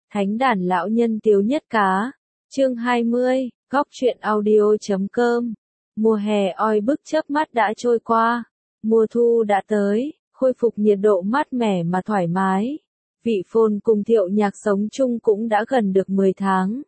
Thánh đàn lão nhân Tiếu Nhất Cá. Chương 20, góc truyện audio.com. Mùa hè oi bức chớp mắt đã trôi qua. Mùa thu đã tới, khôi phục nhiệt độ mát mẻ mà thoải mái. Vị Phồn cùng Thiệu Nhạc sống chung cũng đã gần được 10 tháng.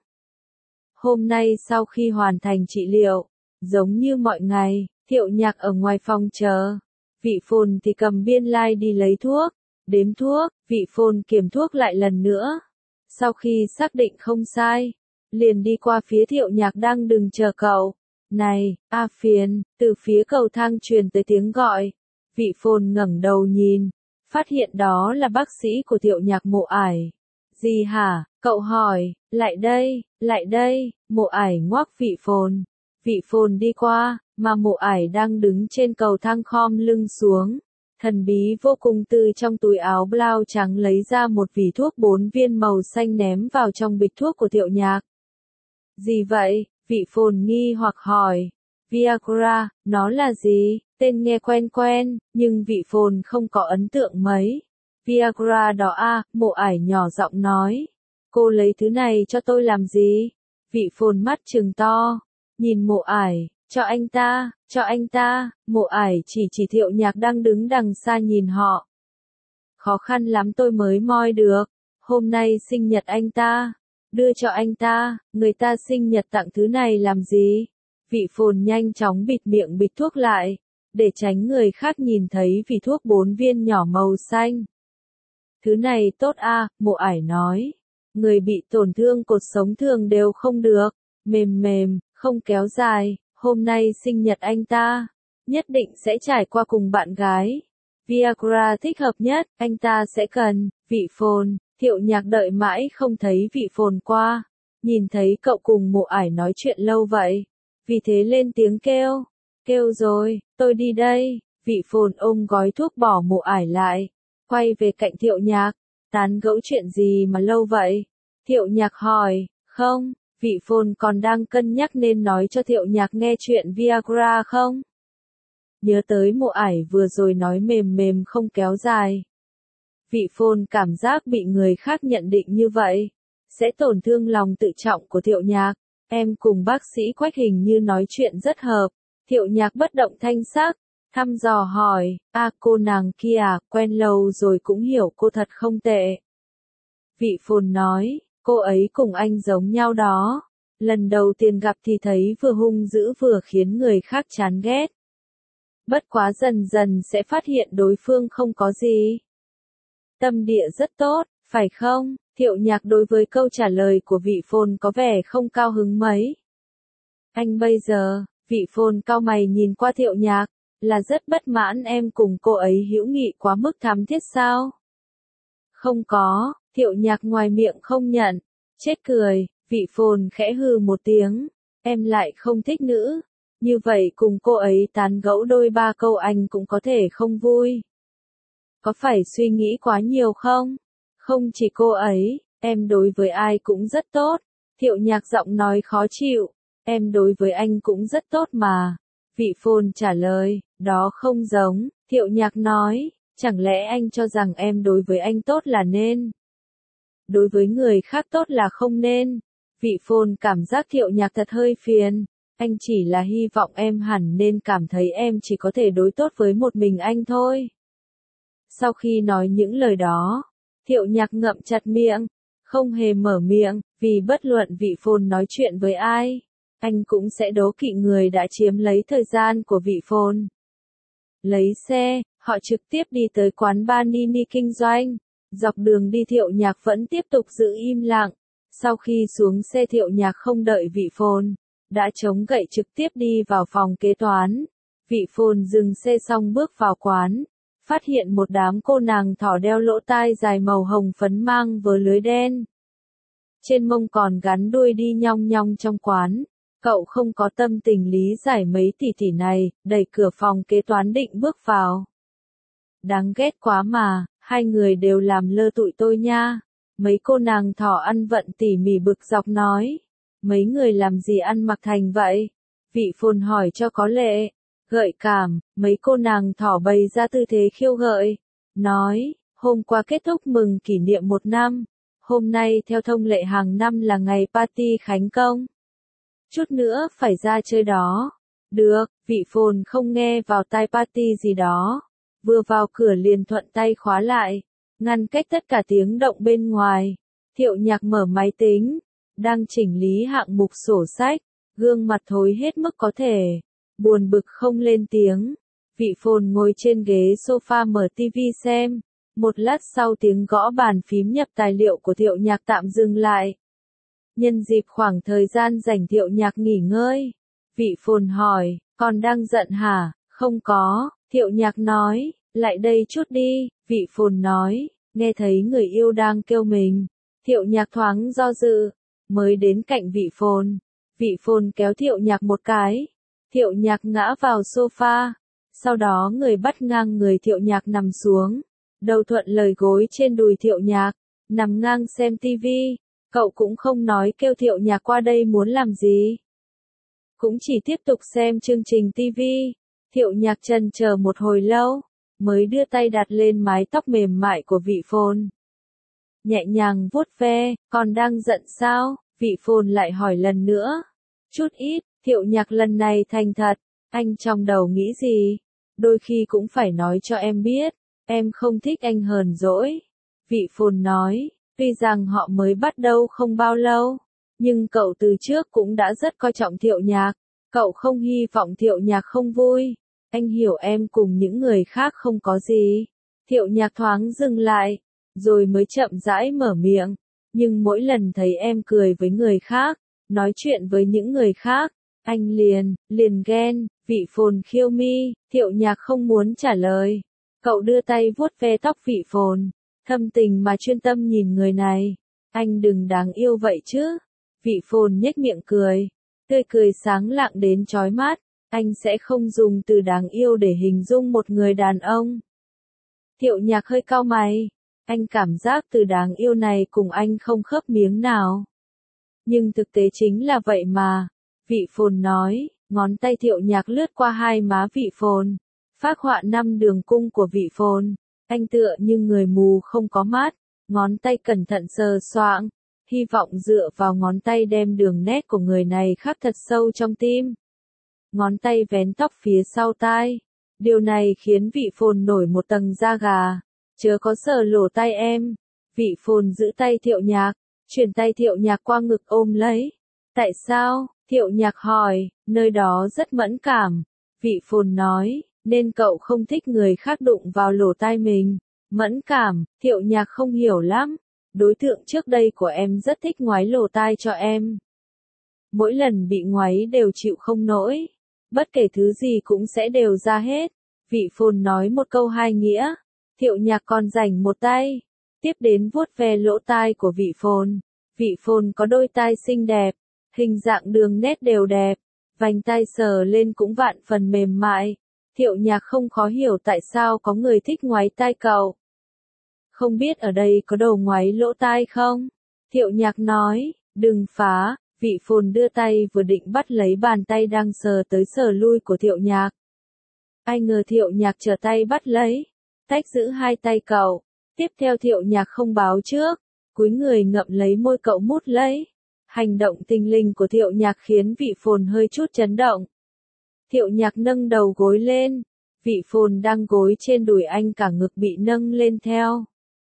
Hôm nay sau khi hoàn thành trị liệu, giống như mọi ngày, Thiệu Nhạc ở ngoài phòng chờ. Vị Phồn thì cầm biên lai đi lấy thuốc, đếm thuốc, Vị Phồn kiểm thuốc lại lần nữa. Sau khi xác định không sai, liền đi qua phía Thiệu Nhạc đang đứng chờ cậu. Này, A Phiền, từ phía cầu thang truyền tới tiếng gọi. Vị Phồn ngẩng đầu nhìn, phát hiện đó là bác sĩ của Thiệu Nhạc Mộ Ải. Gì hả? Cậu hỏi. Lại đây, Mộ Ải ngoắc Vị Phồn. Vị Phồn đi qua, mà Mộ Ải đang đứng trên cầu thang khom lưng xuống. Thần bí vô cùng từ trong túi áo blau trắng lấy ra một vỉ thuốc 4 viên màu xanh ném vào trong bịch thuốc của Thiệu Nhạc. Gì vậy? Vị Phồn nghi hoặc hỏi. Viagra, nó là gì? Tên nghe quen quen, nhưng Vị Phồn không có ấn tượng mấy. Viagra đó à, Mộ Ải nhỏ giọng nói. Cô lấy thứ này cho tôi làm gì? Vị Phồn mắt trừng to, nhìn Mộ Ải. Cho anh ta, Mộ Ải chỉ Thiệu Nhạc đang đứng đằng xa nhìn họ. Khó khăn lắm tôi mới moi được, hôm nay sinh nhật anh ta, đưa cho anh ta, người ta sinh nhật tặng thứ này làm gì? Vị Phồn nhanh chóng bịt miệng bịt thuốc lại, để tránh người khác nhìn thấy vỉ thuốc 4 viên nhỏ màu xanh. Thứ này tốt à, Mộ Ải nói, người bị tổn thương cột sống thường đều không được, mềm, không kéo dài. Hôm nay sinh nhật anh ta, nhất định sẽ trải qua cùng bạn gái. Viagra thích hợp nhất, anh ta sẽ cần. Vị Phồn, Thiệu Nhạc đợi mãi không thấy Vị Phồn qua. Nhìn thấy cậu cùng Mộ Ải nói chuyện lâu vậy. Vì thế lên tiếng kêu. Kêu rồi, tôi đi đây. Vị Phồn ôm gói thuốc bỏ Mộ Ải lại. Quay về cạnh Thiệu Nhạc. Tán gẫu chuyện gì mà lâu vậy? Thiệu Nhạc hỏi, không? Vị Phồn còn đang cân nhắc nên nói cho Thiệu Nhạc nghe chuyện Viagra không? Nhớ tới Mộ Ải vừa rồi nói mềm không kéo dài. Vị Phồn cảm giác bị người khác nhận định như vậy, sẽ tổn thương lòng tự trọng của Thiệu Nhạc. Em cùng bác sĩ Quách hình như nói chuyện rất hợp. Thiệu Nhạc bất động thanh sắc, thăm dò hỏi, cô nàng kia, quen lâu rồi cũng hiểu cô thật không tệ. Vị Phồn nói. Cô ấy cùng anh giống nhau đó. Lần đầu tiên gặp thì thấy vừa hung dữ vừa khiến người khác chán ghét. Bất quá dần dần sẽ phát hiện đối phương không có gì. Tâm địa rất tốt, phải không? Thiệu Nhạc đối với câu trả lời của Vị Phồn có vẻ không cao hứng mấy. Anh bây giờ, Vị Phồn cau mày nhìn qua Thiệu Nhạc, là rất bất mãn em cùng cô ấy hữu nghị quá mức thắm thiết sao? Không có. Thiệu Nhạc ngoài miệng không nhận. Chết cười, Vị Phồn khẽ hừ một tiếng. Em lại không thích nữ. Như vậy cùng cô ấy tán gẫu đôi ba câu anh cũng có thể không vui. Có phải suy nghĩ quá nhiều không? Không chỉ cô ấy, em đối với ai cũng rất tốt. Thiệu Nhạc giọng nói khó chịu. Em đối với anh cũng rất tốt mà. Vị Phồn trả lời, đó không giống. Thiệu Nhạc nói, chẳng lẽ anh cho rằng em đối với anh tốt là nên? Đối với người khác tốt là không nên. Vị Phồn cảm giác Thiệu Nhạc thật hơi phiền. Anh chỉ là hy vọng em hẳn nên cảm thấy em chỉ có thể đối tốt với một mình anh thôi. Sau khi nói những lời đó, Thiệu Nhạc ngậm chặt miệng, không hề mở miệng, vì bất luận Vị Phồn nói chuyện với ai, anh cũng sẽ đố kỵ người đã chiếm lấy thời gian của Vị Phồn. Lấy xe, họ trực tiếp đi tới quán bar Nini kinh doanh. Dọc đường đi Thiệu Nhạc vẫn tiếp tục giữ im lặng. Sau khi xuống xe Thiệu Nhạc không đợi Vị Phồn, đã chống gậy trực tiếp đi vào phòng kế toán. Vị Phồn dừng xe xong bước vào quán, phát hiện một đám cô nàng thỏ đeo lỗ tai dài màu hồng phấn mang vớ lưới đen. Trên mông còn gắn đuôi đi nhong nhong trong quán. Cậu không có tâm tình lý giải mấy tỷ này, đẩy cửa phòng kế toán định bước vào. Đáng ghét quá mà. Hai người đều làm lơ tụi tôi nha. Mấy cô nàng thỏ ăn vận tỉ mỉ bực dọc nói. Mấy người làm gì ăn mặc thành vậy? Vị Phồn hỏi cho có lệ. Gợi cảm, mấy cô nàng thỏ bày ra tư thế khiêu gợi. Nói, hôm qua kết thúc mừng kỷ niệm 1 năm. Hôm nay theo thông lệ hàng năm là ngày party khánh công. Chút nữa phải ra chơi đó. Được, vị phồn không nghe vào tai party gì đó. Vừa vào cửa liền thuận tay khóa lại, ngăn cách tất cả tiếng động bên ngoài. Thiệu Nhạc mở máy tính, đang chỉnh lý hạng mục sổ sách, gương mặt thối hết mức có thể, buồn bực không lên tiếng. Vị phồn ngồi trên ghế sofa mở tivi xem, một lát sau tiếng gõ bàn phím nhập tài liệu của Thiệu Nhạc tạm dừng lại. Nhân dịp khoảng thời gian rảnh Thiệu Nhạc nghỉ ngơi, vị phồn hỏi, còn đang giận hả? Không có, Thiệu Nhạc nói, lại đây chút đi, vị phồn nói, nghe thấy người yêu đang kêu mình. Thiệu Nhạc thoáng do dự, mới đến cạnh vị phồn kéo Thiệu Nhạc một cái. Thiệu Nhạc ngã vào sofa, sau đó người bắt ngang người Thiệu Nhạc nằm xuống, đầu thuận lời gối trên đùi Thiệu Nhạc, nằm ngang xem tivi. Cậu cũng không nói kêu Thiệu Nhạc qua đây muốn làm gì. Cũng chỉ tiếp tục xem chương trình tivi. Thiệu Nhạc chần chờ một hồi lâu, mới đưa tay đặt lên mái tóc mềm mại của vị phồn. Nhẹ nhàng vuốt ve, còn đang giận sao? Vị phồn lại hỏi lần nữa. Chút ít, Thiệu Nhạc lần này thành thật, anh trong đầu nghĩ gì? Đôi khi cũng phải nói cho em biết, em không thích anh hờn dỗi. Vị phồn nói. Tuy rằng họ mới bắt đầu không bao lâu, nhưng cậu từ trước cũng đã rất coi trọng Thiệu Nhạc. Cậu không hy vọng Thiệu Nhạc không vui. Anh hiểu em cùng những người khác không có gì. Thiệu Nhạc thoáng dừng lại, rồi mới chậm rãi mở miệng. Nhưng mỗi lần thấy em cười với người khác, nói chuyện với những người khác, anh liền ghen. Vị phồn khiêu mi, Thiệu Nhạc không muốn trả lời. Cậu đưa tay vuốt ve tóc vị phồn. Thâm tình mà chuyên tâm nhìn người này. Anh đừng đáng yêu vậy chứ. Vị phồn nhếch miệng cười. Tươi cười sáng lạng đến chói mắt. Anh sẽ không dùng từ đáng yêu để hình dung một người đàn ông. Thiệu Nhạc hơi cau mày. Anh cảm giác từ đáng yêu này cùng anh không khớp miếng nào. Nhưng thực tế chính là vậy mà. Vị phồn nói. Ngón tay Thiệu Nhạc lướt qua hai má vị phồn. Phác họa 5 đường cung của vị phồn. Anh tựa như người mù không có mắt, ngón tay cẩn thận sờ soạng, hy vọng dựa vào ngón tay đem đường nét của người này khắc thật sâu trong tim. Ngón tay vén tóc phía sau tai. Điều này khiến vị phồn nổi một tầng da gà. Chớ có sờ lỗ tai em. Vị phồn giữ tay Thiệu Nhạc, chuyển tay Thiệu Nhạc qua ngực ôm lấy. Tại sao? Thiệu Nhạc hỏi, nơi đó rất mẫn cảm. Vị phồn nói. Nên cậu không thích người khác đụng vào lỗ tai mình. Mẫn cảm, Thiệu Nhạc không hiểu lắm. Đối tượng trước đây của em rất thích ngoáy lỗ tai cho em. Mỗi lần bị ngoáy đều chịu không nổi. Bất kể thứ gì cũng sẽ đều ra hết. Vị phồn nói một câu hai nghĩa. Thiệu Nhạc còn rảnh một tay. Tiếp đến vuốt ve lỗ tai của vị phồn. Vị phồn có đôi tai xinh đẹp. Hình dạng đường nét đều đẹp. Vành tai sờ lên cũng vạn phần mềm mại. Thiệu Nhạc không khó hiểu tại sao có người thích ngoáy tai cậu. Không biết ở đây có đồ ngoáy lỗ tai không? Thiệu Nhạc nói, đừng phá. Vị phồn đưa tay vừa định bắt lấy bàn tay đang sờ tới sờ lui của Thiệu Nhạc. Ai ngờ Thiệu Nhạc trở tay bắt lấy, tách giữ hai tay cậu. Tiếp theo Thiệu Nhạc không báo trước, cúi người ngậm lấy môi cậu mút lấy. Hành động tinh linh của Thiệu Nhạc khiến vị phồn hơi chút chấn động. Thiệu Nhạc nâng đầu gối lên, vị phồn đang gối trên đùi anh cả ngực bị nâng lên theo.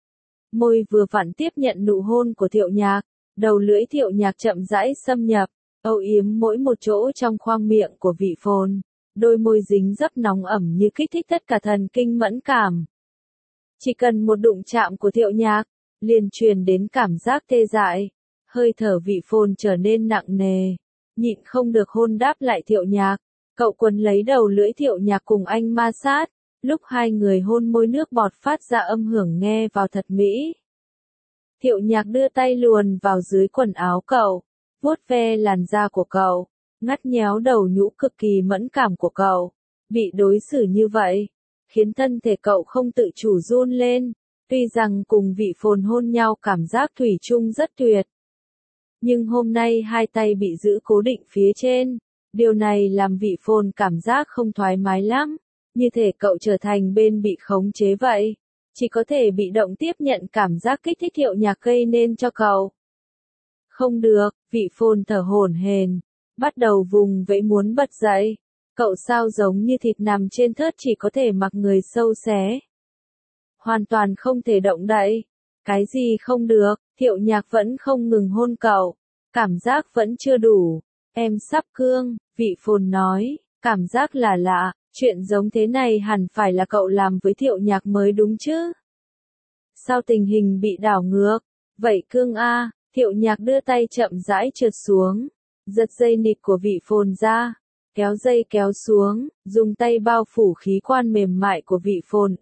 Môi vừa vặn tiếp nhận nụ hôn của Thiệu Nhạc, đầu lưỡi Thiệu Nhạc chậm rãi xâm nhập, âu yếm mỗi một chỗ trong khoang miệng của vị phồn. Đôi môi dính dấp nóng ẩm như kích thích tất cả thần kinh mẫn cảm. Chỉ cần một đụng chạm của Thiệu Nhạc, liền truyền đến cảm giác tê dại. Hơi thở vị phồn trở nên nặng nề, nhịn không được hôn đáp lại Thiệu Nhạc. Cậu quấn lấy đầu lưỡi Thiệu Nhạc cùng anh ma sát, lúc hai người hôn môi nước bọt phát ra âm hưởng nghe vào thật mỹ. Thiệu Nhạc đưa tay luồn vào dưới quần áo cậu, vuốt ve làn da của cậu, ngắt nhéo đầu nhũ cực kỳ mẫn cảm của cậu. Bị đối xử như vậy, khiến thân thể cậu không tự chủ run lên, tuy rằng cùng vị phồn hôn nhau cảm giác thủy chung rất tuyệt. Nhưng hôm nay hai tay bị giữ cố định phía trên. Điều này làm vị phồn cảm giác không thoải mái lắm, như thể cậu trở thành bên bị khống chế vậy. chỉ có thể bị động tiếp nhận cảm giác kích thích Thiệu Nhạc gây nên cho cậu. Không được, vị phồn thở hổn hển, bắt đầu vùng vẫy muốn bật dậy. Cậu sao giống như thịt nằm trên thớt chỉ có thể mặc người sâu xé. Hoàn toàn không thể động đậy. Cái gì không được, Thiệu Nhạc vẫn không ngừng hôn cậu. Cảm giác vẫn chưa đủ. Em sắp cương, vị phồn nói, cảm giác là lạ, chuyện giống thế này hẳn phải là cậu làm với Thiệu Nhạc mới đúng chứ. Sao tình hình bị đảo ngược? Vậy cương a, Thiệu Nhạc đưa tay chậm rãi trượt xuống, giật dây nịt của vị phồn ra, kéo dây kéo xuống, dùng tay bao phủ khí quan mềm mại của vị phồn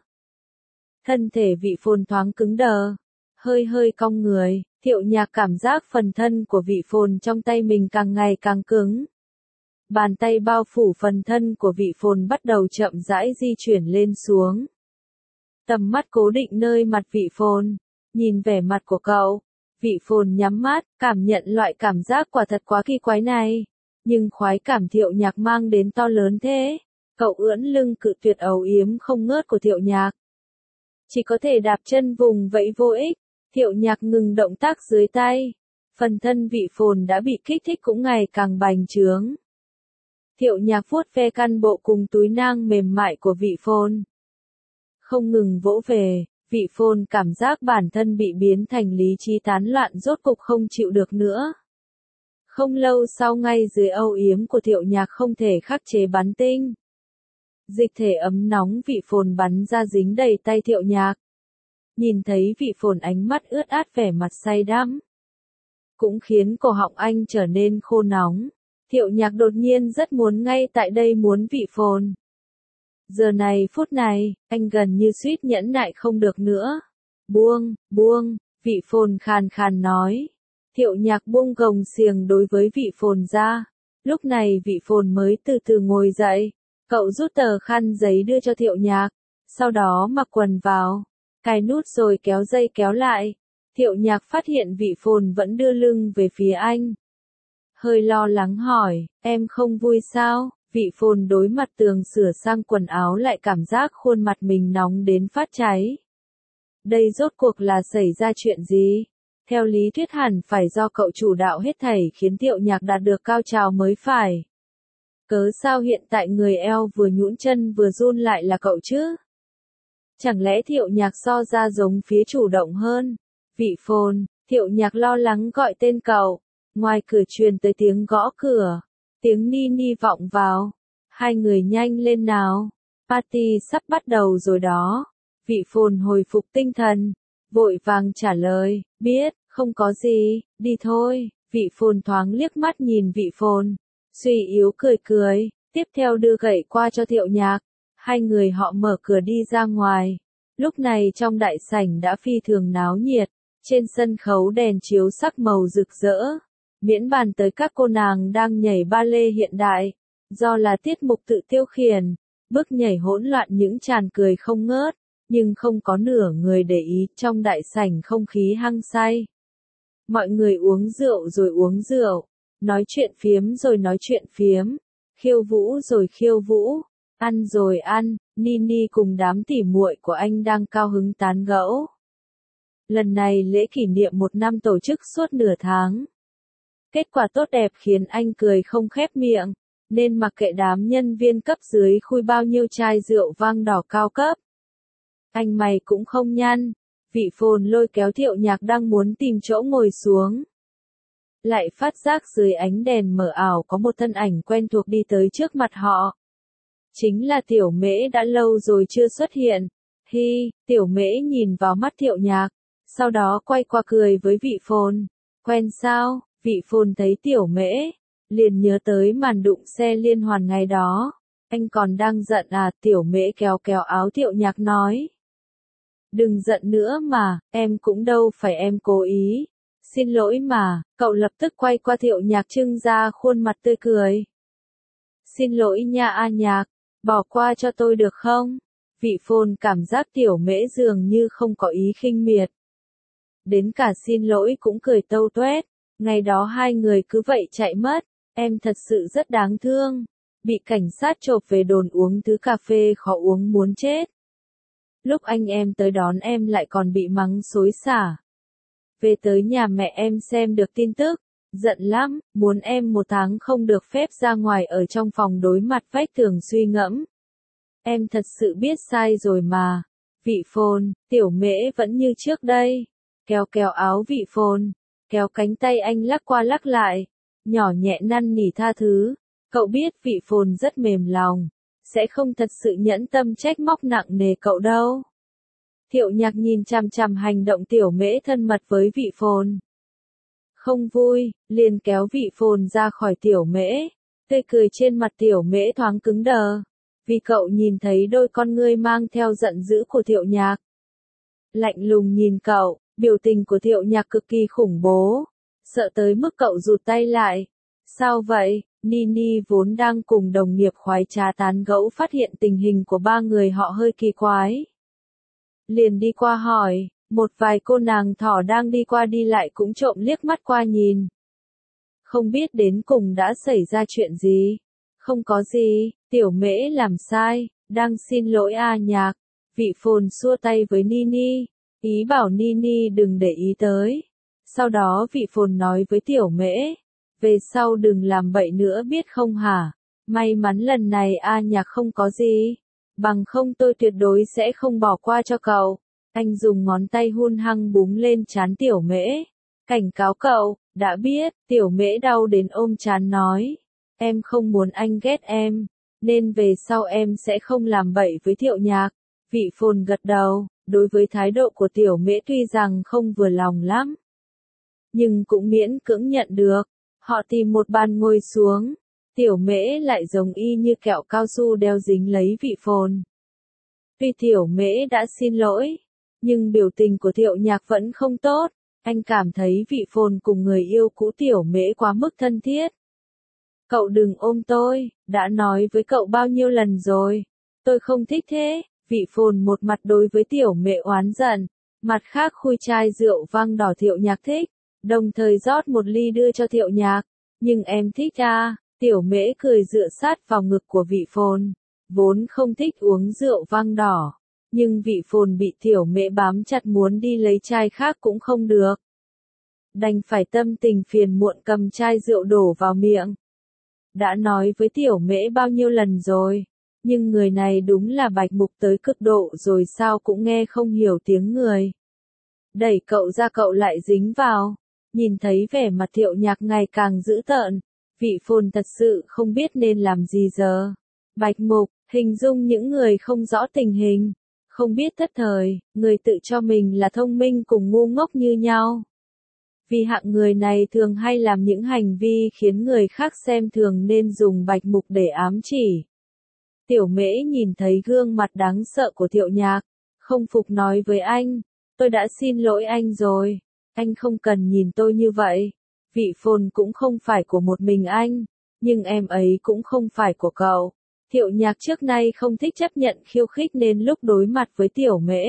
Thân thể vị phồn thoáng cứng đờ, hơi hơi cong người, Thiệu Nhạc cảm giác phần thân của vị phồn trong tay mình càng ngày càng cứng. Bàn tay bao phủ phần thân của vị phồn bắt đầu chậm rãi di chuyển lên xuống. Tầm mắt cố định nơi mặt vị phồn, nhìn vẻ mặt của cậu. Vị phồn nhắm mắt, cảm nhận loại cảm giác quả thật quá kỳ quái này. Nhưng khoái cảm Thiệu Nhạc mang đến to lớn thế. Cậu ưỡn lưng cự tuyệt âu yếm không ngớt của Thiệu Nhạc. Chỉ có thể đạp chân vùng vẫy vô ích. Thiệu Nhạc ngừng động tác dưới tay. Phần thân vị phồn đã bị kích thích cũng ngày càng bành trướng. Thiệu Nhạc vuốt ve căn bộ cùng túi nang mềm mại của vị phồn. Không ngừng vỗ về, vị phồn cảm giác bản thân bị biến thành lý trí tán loạn rốt cục không chịu được nữa. Không lâu sau ngay dưới âu yếm của Thiệu Nhạc không thể khắc chế bắn tinh. Dịch thể ấm nóng vị phồn bắn ra dính đầy tay Thiệu Nhạc. Nhìn thấy vị phồn ánh mắt ướt át vẻ mặt say đắm. Cũng khiến cổ họng anh trở nên khô nóng. Thiệu Nhạc đột nhiên rất muốn ngay tại đây muốn vị phồn. Giờ này phút này, anh gần như suýt nhẫn nại không được nữa. Buông, vị phồn khàn khàn nói. Thiệu Nhạc buông gồng xiềng đối với vị phồn ra. Lúc này vị phồn mới từ từ ngồi dậy. Cậu rút tờ khăn giấy đưa cho Thiệu Nhạc. Sau đó mặc quần vào. Cài nút rồi kéo dây kéo lại. Thiệu Nhạc phát hiện vị phồn vẫn đưa lưng về phía anh. Hơi lo lắng hỏi, em không vui sao? Vị phồn đối mặt tường sửa sang quần áo lại cảm giác khuôn mặt mình nóng đến phát cháy. Đây rốt cuộc là xảy ra chuyện gì? Theo lý thuyết hẳn phải do cậu chủ đạo hết thảy khiến Thiệu Nhạc đạt được cao trào mới phải. Cớ sao hiện tại người eo vừa nhũn chân vừa run lại là cậu chứ? Chẳng lẽ Thiệu Nhạc so ra giống phía chủ động hơn? Vị phồn, Thiệu Nhạc lo lắng gọi tên cậu. Ngoài cửa truyền tới tiếng gõ cửa. Tiếng ni ni vọng vào. Hai người nhanh lên nào. Party sắp bắt đầu rồi đó. Vị phồn hồi phục tinh thần. Vội vàng trả lời. Biết, không có gì, đi thôi. Vị phồn thoáng liếc mắt nhìn vị phồn. Suy yếu cười cười. Tiếp theo đưa gậy qua cho Thiệu Nhạc. Hai người họ mở cửa đi ra ngoài. Lúc này trong đại sảnh đã phi thường náo nhiệt. Trên sân khấu đèn chiếu sắc màu rực rỡ. Miễn bàn tới các cô nàng đang nhảy ba lê hiện đại. Do là tiết mục tự tiêu khiển, bước nhảy hỗn loạn những tràn cười không ngớt, nhưng không có nửa người để ý trong đại sảnh không khí hăng say. Mọi người uống rượu rồi uống rượu, nói chuyện phiếm rồi nói chuyện phiếm, khiêu vũ rồi khiêu vũ, ăn rồi ăn, Nini cùng đám tỉ muội của anh đang cao hứng tán gẫu. Lần này lễ kỷ niệm 1 năm tổ chức suốt nửa tháng. Kết quả tốt đẹp khiến anh cười không khép miệng, nên mặc kệ đám nhân viên cấp dưới khui bao nhiêu chai rượu vang đỏ cao cấp. Anh mày cũng không nhăn, vị phồn lôi kéo Thiệu Nhạc đang muốn tìm chỗ ngồi xuống. Lại phát giác dưới ánh đèn mờ ảo có một thân ảnh quen thuộc đi tới trước mặt họ. Chính là Tiểu Mễ đã lâu rồi chưa xuất hiện. Hi, Tiểu Mễ nhìn vào mắt Thiệu Nhạc, sau đó quay qua cười với vị phồn. Quen sao? Vị phồn thấy Tiểu Mễ, liền nhớ tới màn đụng xe liên hoàn ngày đó. Anh còn đang giận à? Tiểu Mễ kéo kéo áo Thiệu Nhạc nói. Đừng giận nữa mà, em cũng đâu phải em cố ý. Xin lỗi mà, cậu lập tức quay qua Thiệu Nhạc trưng ra khuôn mặt tươi cười. Xin lỗi nha A Nhạc, bỏ qua cho tôi được không? Vị phồn cảm giác Tiểu Mễ dường như không có ý khinh miệt. Đến cả xin lỗi cũng cười tâu tuét. Ngày đó hai người cứ vậy chạy mất, em thật sự rất đáng thương. Bị cảnh sát chộp về đồn uống thứ cà phê khó uống muốn chết. lúc anh em tới đón em lại còn bị mắng xối xả. Về tới nhà mẹ em xem được tin tức, giận lắm, muốn em 1 tháng không được phép ra ngoài ở trong phòng đối mặt vách tường suy ngẫm. Em thật sự biết sai rồi mà. Vị Phồn, Tiểu Mễ vẫn như trước đây. Kéo kéo áo Vị Phồn, kéo cánh tay anh lắc qua lắc lại, nhỏ nhẹ năn nỉ tha thứ. Cậu biết Vị Phồn rất mềm lòng, sẽ không thật sự nhẫn tâm trách móc nặng nề cậu đâu. Thiệu Nhạc nhìn chằm chằm hành động Tiểu Mễ thân mật với Vị Phồn. Không vui, liền kéo Vị Phồn ra khỏi Tiểu Mễ. Tươi cười trên mặt Tiểu Mễ thoáng cứng đờ, vì cậu nhìn thấy đôi con ngươi mang theo giận dữ của Thiệu Nhạc. Lạnh lùng nhìn cậu, biểu tình của Thiệu Nhạc cực kỳ khủng bố, sợ tới mức cậu rụt tay lại. Sao vậy? Nini vốn đang cùng đồng nghiệp khoái trá tán gẫu phát hiện tình hình của 3 người họ hơi kỳ quái. Liền đi qua hỏi, một vài cô nàng thỏ đang đi qua đi lại cũng trộm liếc mắt qua nhìn. Không biết đến cùng đã xảy ra chuyện gì? Không có gì, Tiểu Mễ làm sai, đang xin lỗi Nhạc. Vị Phồn xua tay với Nini, ý bảo Nini đừng để ý tới. Sau đó Vị Phồn nói với Tiểu Mễ, về sau đừng làm bậy nữa biết không hả? May mắn lần này Nhạc không có gì, bằng không tôi tuyệt đối sẽ không bỏ qua cho cậu. Anh dùng ngón tay hung hăng búng lên trán Tiểu Mễ, cảnh cáo cậu. Đã biết, Tiểu Mễ đau đến ôm trán nói, em không muốn anh ghét em, nên về sau em sẽ không làm bậy với Thiệu Nhạc. Vị Phồn gật đầu, đối với thái độ của Tiểu Mễ tuy rằng không vừa lòng lắm, nhưng cũng miễn cưỡng nhận được. Họ tìm một bàn ngồi xuống, Tiểu Mễ lại giống y như kẹo cao su đeo dính lấy Vị Phồn. Tuy Tiểu Mễ đã xin lỗi, nhưng biểu tình của Thiệu Nhạc vẫn không tốt. Anh cảm thấy Vị Phồn cùng người yêu cũ Tiểu Mễ quá mức thân thiết. Cậu đừng ôm tôi, đã nói với cậu bao nhiêu lần rồi. Tôi không thích thế. Vị Phồn một mặt đối với Tiểu Mễ oán giận, mặt khác khui chai rượu vang đỏ Thiệu Nhạc thích, đồng thời rót một ly đưa cho Thiệu Nhạc. Nhưng em thích Tiểu Mễ cười dựa sát vào ngực của Vị Phồn, vốn không thích uống rượu vang đỏ. Nhưng Vị Phồn bị Tiểu Mễ bám chặt muốn đi lấy chai khác cũng không được. Đành phải tâm tình phiền muộn cầm chai rượu đổ vào miệng. Đã nói với Tiểu Mễ bao nhiêu lần rồi, nhưng người này đúng là bạch mục tới cực độ rồi sao cũng nghe không hiểu tiếng người. Đẩy cậu ra cậu lại dính vào, nhìn thấy vẻ mặt Thiệu Nhạc ngày càng dữ tợn, Vị Phồn thật sự không biết nên làm gì giờ. Bạch mục, hình dung những người không rõ tình hình, không biết thất thời, người tự cho mình là thông minh cùng ngu ngốc như nhau. Vì hạng người này thường hay làm những hành vi khiến người khác xem thường nên dùng bạch mục để ám chỉ. Tiểu Mễ nhìn thấy gương mặt đáng sợ của Thiệu Nhạc, không phục nói với anh, tôi đã xin lỗi anh rồi, anh không cần nhìn tôi như vậy. Vị Phồn cũng không phải của một mình anh, nhưng em ấy cũng không phải của cậu. Thiệu Nhạc trước nay không thích chấp nhận khiêu khích nên lúc đối mặt với Tiểu Mễ,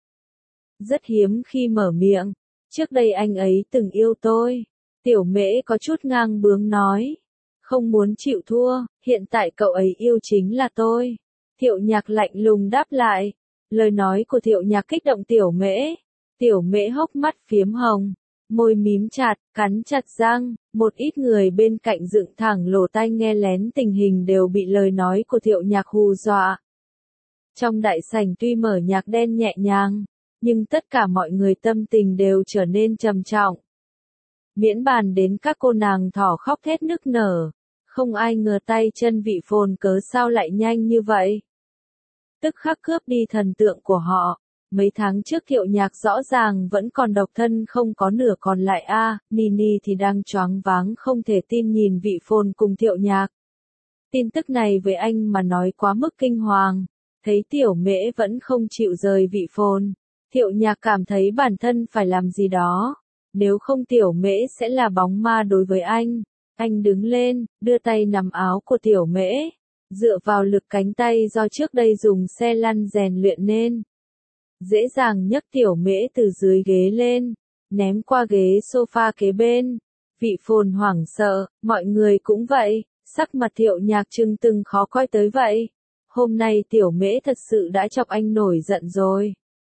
rất hiếm khi mở miệng. Trước đây anh ấy từng yêu tôi. Tiểu Mễ có chút ngang bướng nói. Không muốn chịu thua, hiện tại cậu ấy yêu chính là tôi. Thiệu Nhạc lạnh lùng đáp lại. Lời nói của Thiệu Nhạc kích động Tiểu Mễ. Tiểu Mễ hốc mắt phiếm hồng, môi mím chặt, cắn chặt răng. Một ít người bên cạnh dựng thẳng lỗ tai nghe lén tình hình đều bị lời nói của Thiệu Nhạc hù dọa. Trong đại sảnh tuy mở nhạc đen nhẹ nhàng, nhưng tất cả mọi người tâm tình đều trở nên trầm trọng. Miễn bàn đến các cô nàng thỏ khóc thét nức nở, không ai ngờ tay chân Vị Phồn cớ sao lại nhanh như vậy. Tức khắc cướp đi thần tượng của họ. Mấy tháng trước Thiệu Nhạc rõ ràng vẫn còn độc thân không có nửa còn lại Nini thì đang choáng váng không thể tin nhìn Vị Phồn cùng Thiệu Nhạc. Tin tức này với anh mà nói quá mức kinh hoàng. Thấy Tiểu Mễ vẫn không chịu rời Vị Phồn, Thiệu Nhạc cảm thấy bản thân phải làm gì đó. Nếu không Tiểu Mễ sẽ là bóng ma đối với anh. Anh đứng lên, đưa tay nắm áo của Tiểu Mễ, dựa vào lực cánh tay do trước đây dùng xe lăn rèn luyện nên. Dễ dàng nhấc Tiểu Mễ từ dưới ghế lên, ném qua ghế sofa kế bên. Vị Phồn hoảng sợ, mọi người cũng vậy, sắc mặt Thiệu Nhạc trưng từng khó coi tới vậy. hôm nay tiểu mễ thật sự đã chọc anh nổi giận rồi.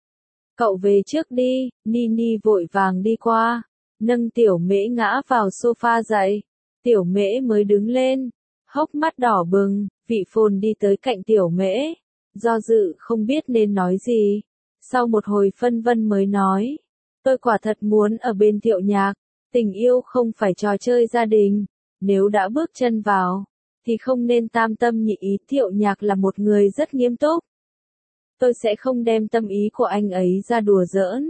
Cậu về trước đi, Nini vội vàng đi qua, nâng tiểu mễ ngã vào sofa dậy. Tiểu mễ mới đứng lên, hốc mắt đỏ bừng, vị phồn đi tới cạnh tiểu mễ, do dự không biết nên nói gì. Sau một hồi phân vân mới nói, tôi quả thật muốn ở bên Thiệu Nhạc, tình yêu không phải trò chơi gia đình, nếu đã bước chân vào, thì không nên tam tâm nhị ý. Thiệu Nhạc là một người rất nghiêm túc. Tôi sẽ không đem tâm ý của anh ấy ra đùa giỡn.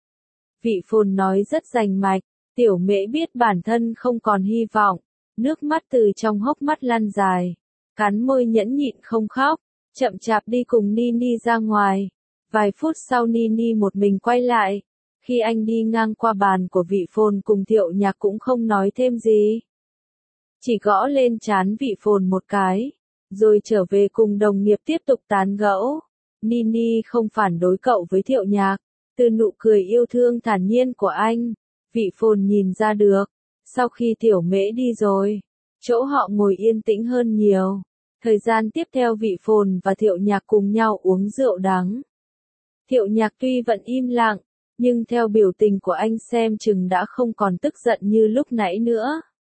Vị phồn nói rất rành mạch, tiểu mễ biết bản thân không còn hy vọng, nước mắt từ trong hốc mắt lăn dài, cắn môi nhẫn nhịn không khóc, chậm chạp đi cùng Nini ra ngoài. Vài phút sau Nini một mình quay lại, khi anh đi ngang qua bàn của vị phồn cùng Thiệu Nhạc cũng không nói thêm gì. Chỉ gõ lên trán vị phồn một cái, rồi trở về cùng đồng nghiệp tiếp tục tán gẫu. Nini không phản đối cậu với Thiệu Nhạc, từ nụ cười yêu thương thản nhiên của anh, vị phồn nhìn ra được. Sau khi tiểu mễ đi rồi, chỗ họ ngồi yên tĩnh hơn nhiều. Thời gian tiếp theo vị phồn và Thiệu Nhạc cùng nhau uống rượu đắng. Thiệu Nhạc tuy vẫn im lặng, nhưng theo biểu tình của anh xem chừng đã không còn tức giận như lúc nãy nữa.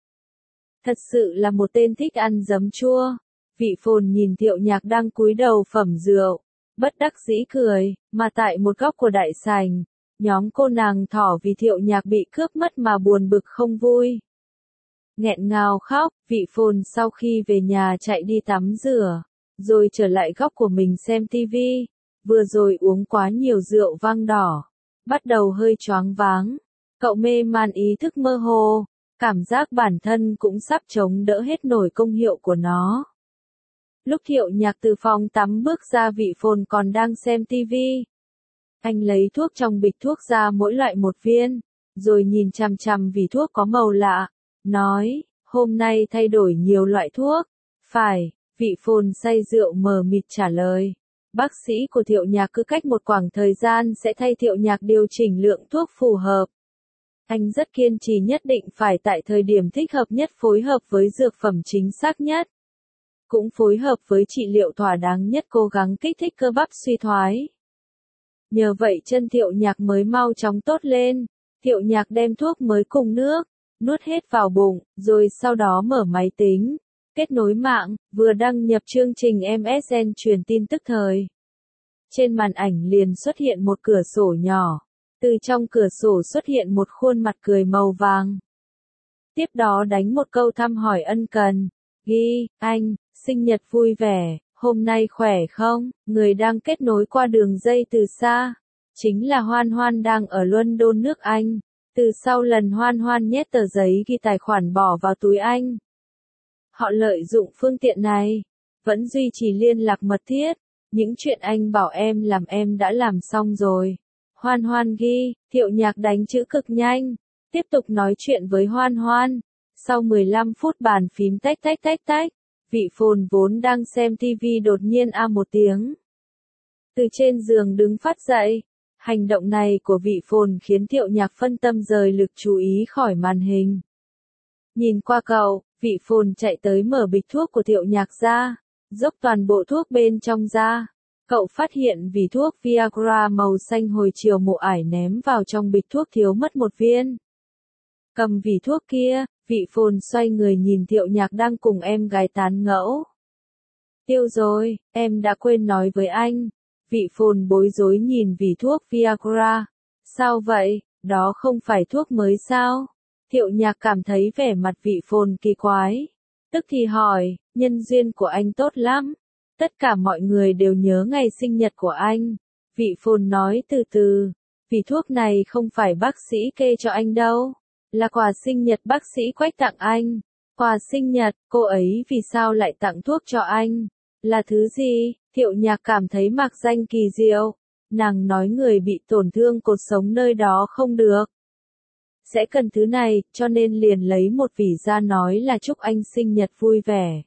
Thật sự là một tên thích ăn giấm chua. Vị phồn nhìn Thiệu Nhạc đang cúi đầu phẩm rượu, bất đắc dĩ cười, mà tại một góc của đại sảnh, nhóm cô nàng thỏ vì Thiệu Nhạc bị cướp mất mà buồn bực không vui. Nghẹn ngào khóc, vị phồn sau khi về nhà chạy đi tắm rửa, rồi trở lại góc của mình xem tivi, vừa rồi uống quá nhiều rượu vang đỏ, bắt đầu hơi choáng váng, cậu mê man ý thức mơ hồ, cảm giác bản thân cũng sắp chống đỡ hết nổi công hiệu của nó. Lúc Thiệu Nhạc từ phòng tắm bước ra vị phồn còn đang xem tivi. Anh lấy thuốc trong bịch thuốc ra mỗi loại một viên, rồi nhìn chằm chằm vì thuốc có màu lạ, nói, hôm nay thay đổi nhiều loại thuốc. Phải, vị phồn say rượu mờ mịt trả lời. Bác sĩ của Thiệu Nhạc cứ cách một khoảng thời gian sẽ thay Thiệu Nhạc điều chỉnh lượng thuốc phù hợp. Anh rất kiên trì nhất định phải tại thời điểm thích hợp nhất phối hợp với dược phẩm chính xác nhất. Cũng phối hợp với trị liệu thỏa đáng nhất, cố gắng kích thích cơ bắp suy thoái. Nhờ vậy chân Thiệu Nhạc mới mau chóng tốt lên. Thiệu Nhạc đem thuốc mới cùng nước, nuốt hết vào bụng, rồi sau đó mở máy tính, kết nối mạng, vừa đăng nhập chương trình MSN truyền tin tức thời. Trên màn ảnh liền xuất hiện một cửa sổ nhỏ, từ trong cửa sổ xuất hiện một khuôn mặt cười màu vàng. Tiếp đó đánh một câu thăm hỏi ân cần, ghi, anh, sinh nhật vui vẻ, hôm nay khỏe không? Người đang kết nối qua đường dây từ xa, chính là Hoan Hoan đang ở London nước Anh. Từ sau lần Hoan Hoan nhét tờ giấy ghi tài khoản bỏ vào túi anh, họ lợi dụng phương tiện này, vẫn duy trì liên lạc mật thiết. Những chuyện anh bảo em làm em đã làm xong rồi. Hoan Hoan ghi, Thiệu Nhạc đánh chữ cực nhanh, tiếp tục nói chuyện với Hoan Hoan. Sau 15 phút bàn phím tách tách tách tách, vị phồn vốn đang xem tivi đột nhiên a một tiếng. Từ trên giường đứng phát dậy. Hành động này của vị phồn khiến Thiệu Nhạc phân tâm rời lực chú ý khỏi màn hình. Nhìn qua cậu, vị phồn chạy tới mở bịch thuốc của Thiệu Nhạc ra, dốc toàn bộ thuốc bên trong ra. Cậu phát hiện vỉ thuốc Viagra màu xanh hồi chiều mụ ải ném vào trong bịch thuốc thiếu mất một viên. Cầm vỉ thuốc kia, vị phồn xoay người nhìn Thiệu Nhạc đang cùng em gái tán ngẫu. Tiêu rồi, em đã quên nói với anh. Vị phồn bối rối nhìn vỉ thuốc Viagra. Sao vậy, đó không phải thuốc mới sao? Thiệu Nhạc cảm thấy vẻ mặt vị phồn kỳ quái. Tức thì hỏi, nhân duyên của anh tốt lắm. Tất cả mọi người đều nhớ ngày sinh nhật của anh. Vị phồn nói từ từ, vỉ thuốc này không phải bác sĩ kê cho anh đâu. Là quà sinh nhật bác sĩ Quách tặng anh. Quà sinh nhật, cô ấy vì sao lại tặng thuốc cho anh? Là thứ gì? Thiệu Nhạc cảm thấy mạc danh kỳ diệu. Nàng nói người bị tổn thương cột sống nơi đó không được. Sẽ cần thứ này, cho nên liền lấy một vỉ ra nói là chúc anh sinh nhật vui vẻ.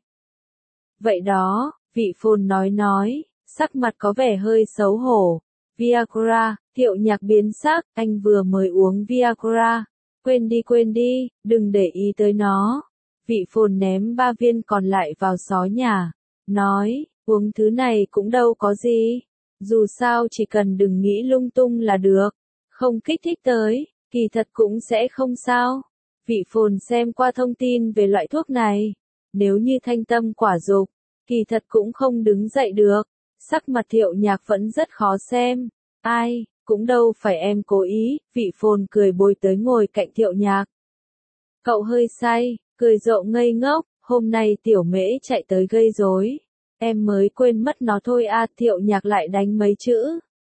Vậy đó, vị phồn nói, sắc mặt có vẻ hơi xấu hổ. Viagra, Thiệu Nhạc biến sắc, anh vừa mới uống Viagra. Quên đi, đừng để ý tới nó. Vị phồn ném 3 viên còn lại vào xó nhà. Nói, Uống thứ này cũng đâu có gì. Dù sao chỉ cần đừng nghĩ lung tung là được. Không kích thích tới, kỳ thật cũng sẽ không sao. Vị phồn xem qua thông tin về loại thuốc này. Nếu như thanh tâm quả dục, kỳ thật cũng không đứng dậy được. Sắc mặt Thiệu Nhạc vẫn rất khó xem. Ai, cũng đâu phải em cố ý, vị phồn cười bồi tới ngồi cạnh Thiệu Nhạc. Cậu hơi say, cười rộ ngây ngốc, hôm nay tiểu mễ chạy tới gây rối. Em mới quên mất nó thôi à, Thiệu Nhạc lại đánh mấy chữ.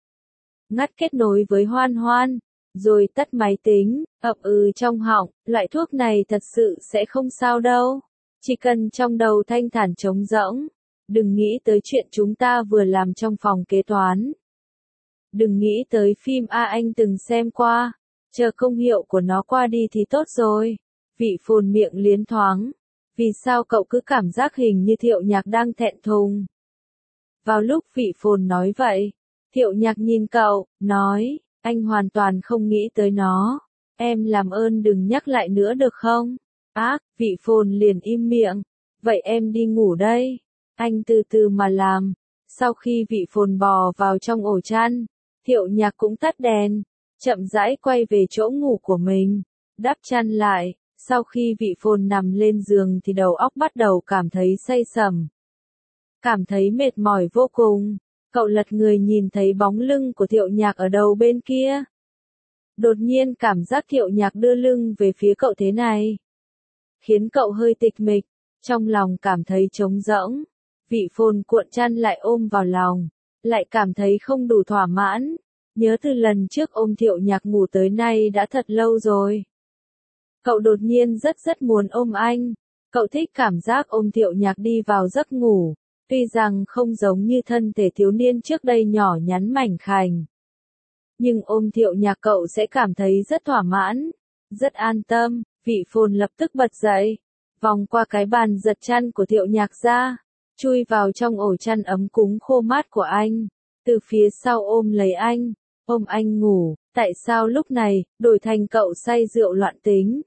Ngắt kết nối với Hoan Hoan, rồi tắt máy tính, ậm trong họng, loại thuốc này thật sự sẽ không sao đâu. Chỉ cần trong đầu thanh thản trống rỗng, đừng nghĩ tới chuyện chúng ta vừa làm trong phòng kế toán. Đừng nghĩ tới phim A anh từng xem qua, chờ công hiệu của nó qua đi thì tốt rồi. Vị phồn miệng liến thoáng. Vì sao cậu cứ cảm giác hình như Thiệu Nhạc đang thẹn thùng? Vào lúc vị phồn nói vậy, Thiệu Nhạc nhìn cậu, nói, anh hoàn toàn không nghĩ tới nó. Em làm ơn đừng nhắc lại nữa được không? Ác, vị phồn liền im miệng. Vậy em đi ngủ đây. Anh từ từ mà làm. Sau khi vị phồn bò vào trong ổ chăn, Thiệu Nhạc cũng tắt đèn, chậm rãi quay về chỗ ngủ của mình, đắp chăn lại. Sau khi vị phồn nằm lên giường thì đầu óc bắt đầu cảm thấy say sẩm. Cảm thấy mệt mỏi vô cùng. Cậu lật người nhìn thấy bóng lưng của Thiệu Nhạc ở đầu bên kia. Đột nhiên cảm giác Thiệu Nhạc đưa lưng về phía cậu thế này, khiến cậu hơi tịch mịch, trong lòng cảm thấy trống rỗng. Vị phồn cuộn chăn lại ôm vào lòng, lại cảm thấy không đủ thỏa mãn. Nhớ từ lần trước ôm Thiệu Nhạc ngủ tới nay đã thật lâu rồi. Cậu đột nhiên rất muốn ôm anh. Cậu thích cảm giác ôm Thiệu Nhạc đi vào giấc ngủ, tuy rằng không giống như thân thể thiếu niên trước đây nhỏ nhắn mảnh khảnh. Nhưng ôm Thiệu Nhạc cậu sẽ cảm thấy rất thỏa mãn, rất an tâm. Vị phồn lập tức bật dậy, vòng qua cái bàn giật chăn của Thiệu Nhạc ra, chui vào trong ổ chăn ấm cúng khô mát của anh, từ phía sau ôm lấy anh, ôm anh ngủ. Tại sao lúc này, đổi thành cậu say rượu loạn tính?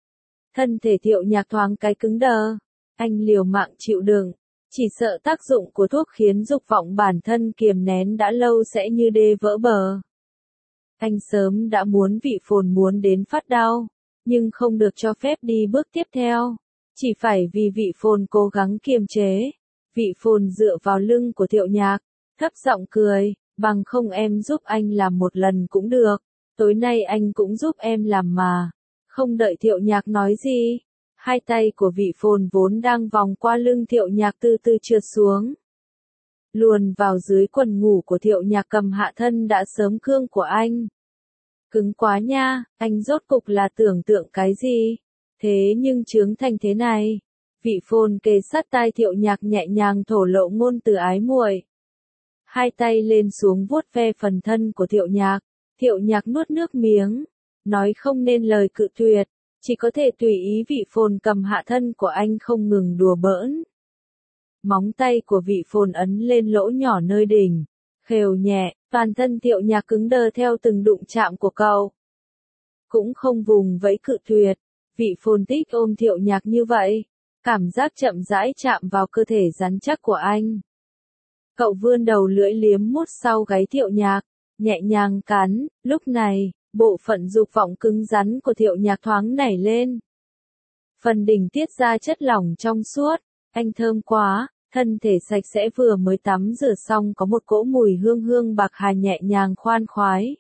Thân thể Thiệu Nhạc thoáng cái cứng đờ, anh liều mạng chịu đựng, chỉ sợ tác dụng của thuốc khiến dục vọng bản thân kiềm nén đã lâu sẽ như đê vỡ bờ. Anh sớm đã muốn vị phồn muốn đến phát đau, nhưng không được cho phép đi bước tiếp theo, chỉ phải vì vị phồn cố gắng kiềm chế. Vị phồn dựa vào lưng của Thiệu Nhạc, thấp giọng cười, bằng không em giúp anh làm một lần cũng được, tối nay anh cũng giúp em làm mà. Không đợi Thiệu Nhạc nói gì, hai tay của vị phồn vốn đang vòng qua lưng Thiệu Nhạc từ từ trượt xuống, luồn vào dưới quần ngủ của Thiệu Nhạc, cầm hạ thân đã sớm cương của anh. Cứng quá nha, anh rốt cục là tưởng tượng cái gì? Thế nhưng chướng thành thế này. Vị phồn kề sát tai Thiệu Nhạc nhẹ nhàng thổ lộ ngôn từ ái muội. Hai tay lên xuống vuốt ve phần thân của Thiệu Nhạc. Thiệu Nhạc nuốt nước miếng, nói không nên lời cự tuyệt, chỉ có thể tùy ý vị phồn cầm hạ thân của anh không ngừng đùa bỡn. Móng tay của vị phồn ấn lên lỗ nhỏ nơi đỉnh, khều nhẹ, toàn thân Thiệu Nhạc cứng đờ theo từng đụng chạm của cậu. Cũng không vùng vẫy cự tuyệt, vị phồn thích ôm Thiệu Nhạc như vậy, cảm giác chậm rãi chạm vào cơ thể rắn chắc của anh. Cậu vươn đầu lưỡi liếm mút sau gáy Thiệu Nhạc, nhẹ nhàng cắn, lúc này, bộ phận dục vọng cứng rắn của Thiệu Nhạc thoáng nảy lên. Phần đỉnh tiết ra chất lỏng trong suốt, anh thơm quá, thân thể sạch sẽ vừa mới tắm rửa xong có một cỗ mùi hương hương bạc hà nhẹ nhàng khoan khoái.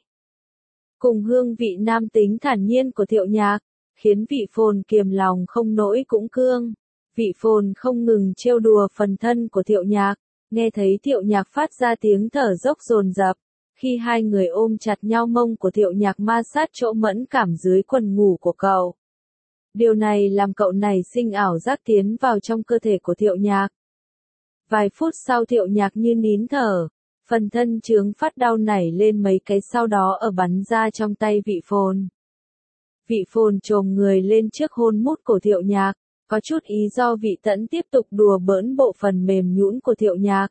Cùng hương vị nam tính thản nhiên của Thiệu Nhạc, khiến vị phồn kiềm lòng không nỗi cũng cương. Vị phồn không ngừng trêu đùa phần thân của Thiệu Nhạc, nghe thấy Thiệu Nhạc phát ra tiếng thở dốc dồn dập. Khi hai người ôm chặt nhau, mông của Thiệu Nhạc ma sát chỗ mẫn cảm dưới quần ngủ của cậu. Điều này làm cậu nảy sinh ảo giác tiến vào trong cơ thể của Thiệu Nhạc. Vài phút sau Thiệu Nhạc như nín thở, phần thân chướng phát đau nảy lên mấy cái, sau đó ở bắn ra trong tay vị phồn. Vị phồn chồm người lên trước hôn mút cổ Thiệu Nhạc, có chút ý do vị tẫn tiếp tục đùa bỡn bộ phần mềm nhũn của Thiệu Nhạc.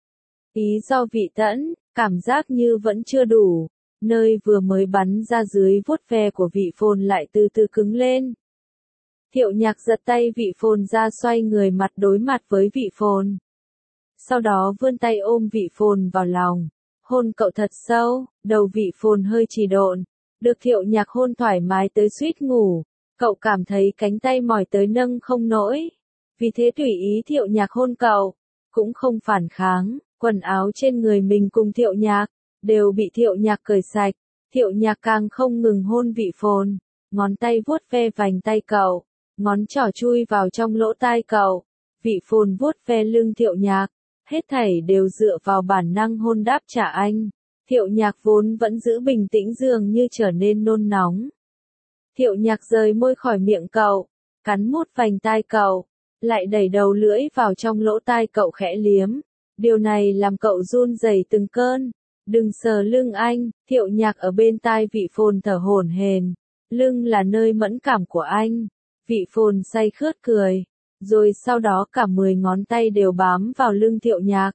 Ý do vị tẫn, cảm giác như vẫn chưa đủ, nơi vừa mới bắn ra dưới vuốt ve của vị phồn lại từ từ cứng lên. Thiệu Nhạc giật tay vị phồn ra, xoay người mặt đối mặt với vị phồn. sau đó vươn tay ôm Vị Phồn vào lòng, hôn cậu thật sâu, đầu Vị Phồn hơi trì độn, được Thiệu Nhạc hôn thoải mái tới suýt ngủ, cậu cảm thấy cánh tay mỏi tới nâng không nổi, vì thế tùy ý Thiệu Nhạc hôn cậu, cũng không phản kháng, quần áo trên người mình cùng Thiệu Nhạc, đều bị Thiệu Nhạc cởi sạch, Thiệu Nhạc càng không ngừng hôn Vị Phồn, ngón tay vuốt ve vành tay cậu, ngón trỏ chui vào trong lỗ tai cậu, Vị Phồn vuốt ve lưng Thiệu Nhạc, hết thảy đều dựa vào bản năng hôn đáp trả anh. Thiệu Nhạc vốn vẫn giữ bình tĩnh dường như trở nên nôn nóng. Thiệu Nhạc rời môi khỏi miệng cậu, cắn mút vành tai cậu, lại đẩy đầu lưỡi vào trong lỗ tai cậu khẽ liếm. Điều này làm cậu run rẩy từng cơn. Đừng sờ lưng anh, Thiệu Nhạc ở bên tai Vị Phồn thở hổn hển. Lưng là nơi mẫn cảm của anh. Vị Phồn say khướt cười. Rồi sau đó cả 10 ngón tay đều bám vào lưng Thiệu Nhạc.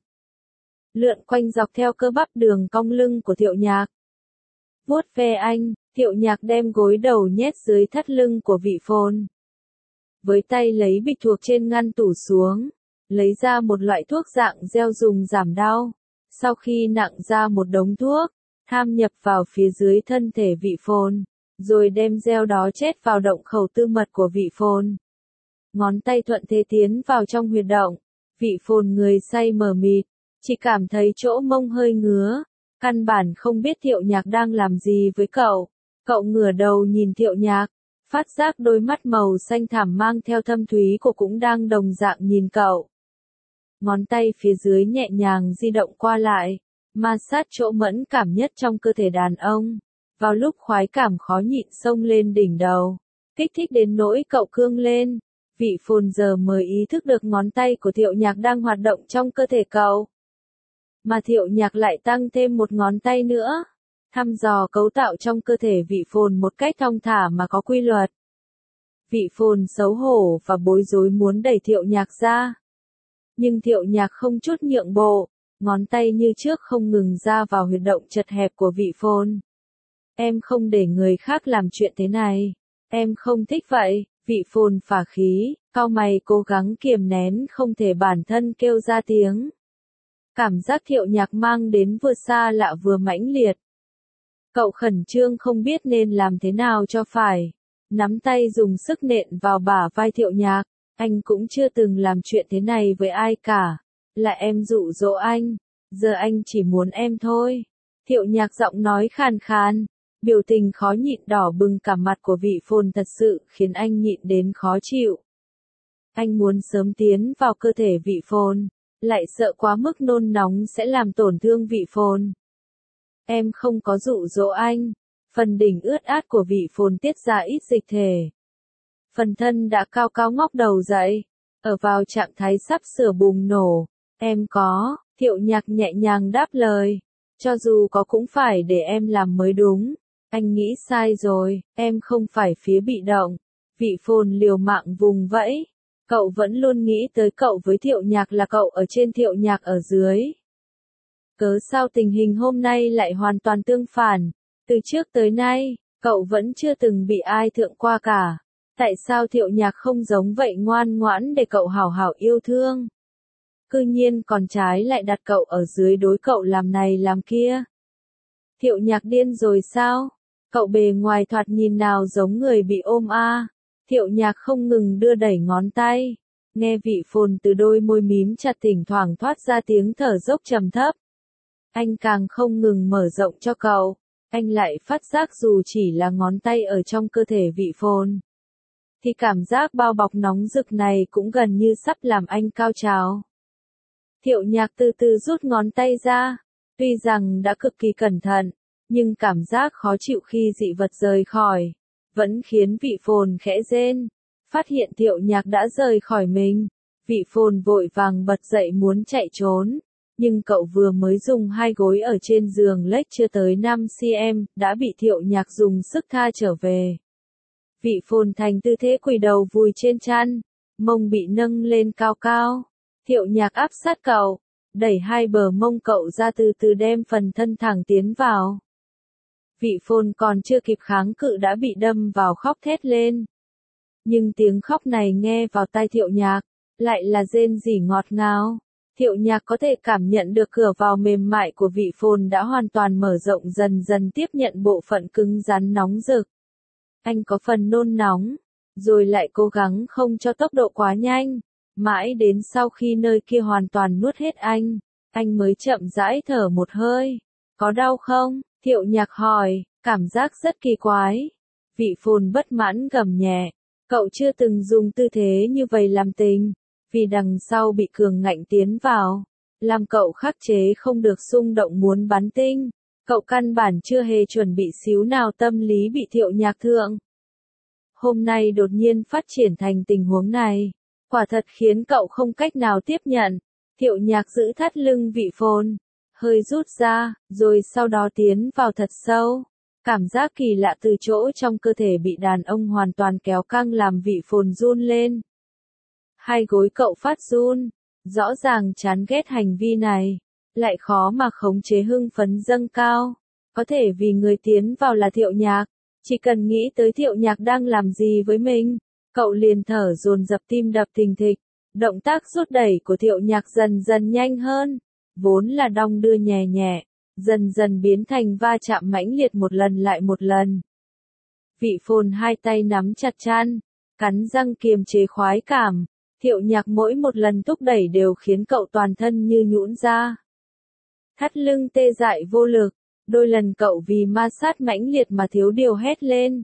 Lượn quanh dọc theo cơ bắp đường cong lưng của Thiệu Nhạc. Vuốt ve anh, Thiệu Nhạc đem gối đầu nhét dưới thắt lưng của Vị Phồn. Với tay lấy bịch thuộc trên ngăn tủ xuống, lấy ra một loại thuốc dạng gel dùng giảm đau. Sau khi nặng ra một đống thuốc, tham nhập vào phía dưới thân thể Vị Phồn, rồi đem gel đó chét vào động khẩu tư mật của Vị Phồn. Ngón tay thuận thế tiến vào trong huyệt động, Vị Phồn người say mờ mịt, chỉ cảm thấy chỗ mông hơi ngứa, căn bản không biết Thiệu Nhạc đang làm gì với cậu. Cậu ngửa đầu nhìn Thiệu Nhạc, phát giác đôi mắt màu xanh thẳm mang theo thâm thúy của cũng đang đồng dạng nhìn cậu. Ngón tay phía dưới nhẹ nhàng di động qua lại, ma sát chỗ mẫn cảm nhất trong cơ thể đàn ông. Vào lúc khoái cảm khó nhịn xông lên đỉnh đầu, kích thích đến nỗi cậu cương lên. Vị Phồn giờ mới ý thức được ngón tay của Thiệu Nhạc đang hoạt động trong cơ thể cậu. Mà Thiệu Nhạc lại tăng thêm một ngón tay nữa, thăm dò cấu tạo trong cơ thể Vị Phồn một cách thong thả mà có quy luật. Vị Phồn xấu hổ và bối rối muốn đẩy Thiệu Nhạc ra. Nhưng Thiệu Nhạc không chút nhượng bộ, ngón tay như trước không ngừng ra vào huyệt động chật hẹp của Vị Phồn. Em không để người khác làm chuyện thế này, em không thích vậy. Vị Phồn phả khí, cau mày cố gắng kiềm nén không thể bản thân kêu ra tiếng. Cảm giác Thiệu Nhạc mang đến vừa xa lạ vừa mãnh liệt. Cậu khẩn trương không biết nên làm thế nào cho phải. Nắm tay dùng sức nện vào bả vai Thiệu Nhạc. Anh cũng chưa từng làm chuyện thế này với ai cả. Là em dụ dỗ anh. Giờ anh chỉ muốn em thôi. Thiệu Nhạc giọng nói khàn khàn. Biểu tình khó nhịn đỏ bừng cả mặt của Vị Phồn thật sự khiến anh nhịn đến khó chịu. Anh muốn sớm tiến vào cơ thể Vị Phồn, lại sợ quá mức nôn nóng sẽ làm tổn thương Vị Phồn. Em không có dụ dỗ anh. Phần đỉnh ướt át của Vị Phồn tiết ra ít dịch thể. Phần thân đã cao cao ngóc đầu dậy, ở vào trạng thái sắp sửa bùng nổ. Em có, Thiệu Nhạc nhẹ nhàng đáp lời. Cho dù có cũng phải để em làm mới đúng. Anh nghĩ sai rồi, em không phải phía bị động. Vị Phồn liều mạng vùng vẫy. Cậu vẫn luôn nghĩ tới cậu với Thiệu Nhạc là cậu ở trên Thiệu Nhạc ở dưới. Cớ sao tình hình hôm nay lại hoàn toàn tương phản? Từ trước tới nay, cậu vẫn chưa từng bị ai thượng qua cả. Tại sao Thiệu Nhạc không giống vậy ngoan ngoãn để cậu hảo hảo yêu thương? Cư nhiên còn trái lại đặt cậu ở dưới đối cậu làm này làm kia. Thiệu Nhạc điên rồi sao? Cậu bề ngoài thoạt nhìn nào giống người bị ôm a. Thiệu Nhạc không ngừng đưa đẩy ngón tay. Nghe Vị Phồn từ đôi môi mím chặt thỉnh thoảng thoát ra tiếng thở dốc trầm thấp. Anh càng không ngừng mở rộng cho cậu. Anh lại phát giác dù chỉ là ngón tay ở trong cơ thể Vị Phồn, thì cảm giác bao bọc nóng rực này cũng gần như sắp làm anh cao trào. Thiệu Nhạc từ từ rút ngón tay ra. Tuy rằng đã cực kỳ cẩn thận, nhưng cảm giác khó chịu khi dị vật rời khỏi, vẫn khiến Vị Phồn khẽ rên. Phát hiện Thiệu Nhạc đã rời khỏi mình, Vị Phồn vội vàng bật dậy muốn chạy trốn. Nhưng cậu vừa mới dùng hai gối ở trên giường lệch chưa tới 5 cm, đã bị Thiệu Nhạc dùng sức tha trở về. Vị Phồn thành tư thế quỳ đầu vùi trên chăn, mông bị nâng lên cao cao. Thiệu Nhạc áp sát cậu, đẩy hai bờ mông cậu ra từ từ đem phần thân thẳng tiến vào. Vị Phồn còn chưa kịp kháng cự đã bị đâm vào khóc thét lên. Nhưng tiếng khóc này nghe vào tai Thiệu Nhạc, lại là rên rỉ ngọt ngào. Thiệu Nhạc có thể cảm nhận được cửa vào mềm mại của vị phồn đã hoàn toàn mở rộng dần dần tiếp nhận bộ phận cứng rắn nóng rực. Anh có phần nôn nóng, rồi lại cố gắng không cho tốc độ quá nhanh, mãi đến sau khi nơi kia hoàn toàn nuốt hết anh mới chậm rãi thở một hơi. Có đau không? Thiệu Nhạc hỏi, cảm giác rất kỳ quái. Vị phồn bất mãn gầm nhẹ, cậu chưa từng dùng tư thế như vậy làm tình, vì đằng sau bị cường ngạnh tiến vào, làm cậu khắc chế không được xung động muốn bắn tinh. Cậu căn bản chưa hề chuẩn bị xíu nào tâm lý bị Thiệu Nhạc thượng. Hôm nay đột nhiên phát triển thành tình huống này, quả thật khiến cậu không cách nào tiếp nhận. Thiệu Nhạc giữ thắt lưng vị phồn, hơi rút ra, rồi sau đó tiến vào thật sâu. Cảm giác kỳ lạ từ chỗ trong cơ thể bị đàn ông hoàn toàn kéo căng làm vị phồn run lên. Hai gối cậu phát run, rõ ràng chán ghét hành vi này, lại khó mà khống chế hưng phấn dâng cao. Có thể vì người tiến vào là Thiệu Nhạc, chỉ cần nghĩ tới Thiệu Nhạc đang làm gì với mình, cậu liền thở dồn dập tim đập thình thịch. Động tác rút đẩy của Thiệu Nhạc dần dần nhanh hơn, vốn là đong đưa nhẹ nhẹ, dần dần biến thành va chạm mãnh liệt một lần lại một lần. Vị phồn hai tay nắm chặt chăn, cắn răng kiềm chế khoái cảm. Thiệu Nhạc mỗi một lần thúc đẩy đều khiến cậu toàn thân như nhũn ra. Thắt lưng tê dại vô lực, đôi lần cậu vì ma sát mãnh liệt mà thiếu điều hét lên.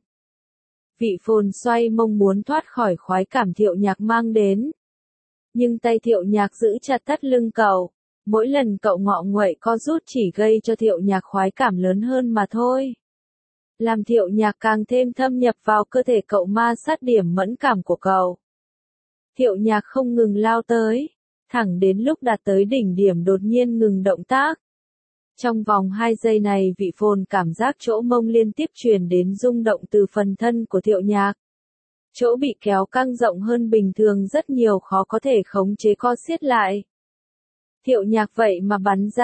Vị phồn xoay mông muốn thoát khỏi khoái cảm Thiệu Nhạc mang đến. Nhưng tay Thiệu Nhạc giữ chặt thắt lưng cậu, mỗi lần cậu ngọ nguậy co rút chỉ gây cho Thiệu Nhạc khoái cảm lớn hơn mà thôi. Làm Thiệu Nhạc càng thêm thâm nhập vào cơ thể cậu ma sát điểm mẫn cảm của cậu. Thiệu Nhạc không ngừng lao tới, thẳng đến lúc đạt tới đỉnh điểm đột nhiên ngừng động tác. Trong vòng 2 giây này vị phồn cảm giác chỗ mông liên tiếp truyền đến rung động từ phần thân của Thiệu Nhạc. Chỗ bị kéo căng rộng hơn bình thường rất nhiều khó có thể khống chế co siết lại. Thiệu Nhạc vậy mà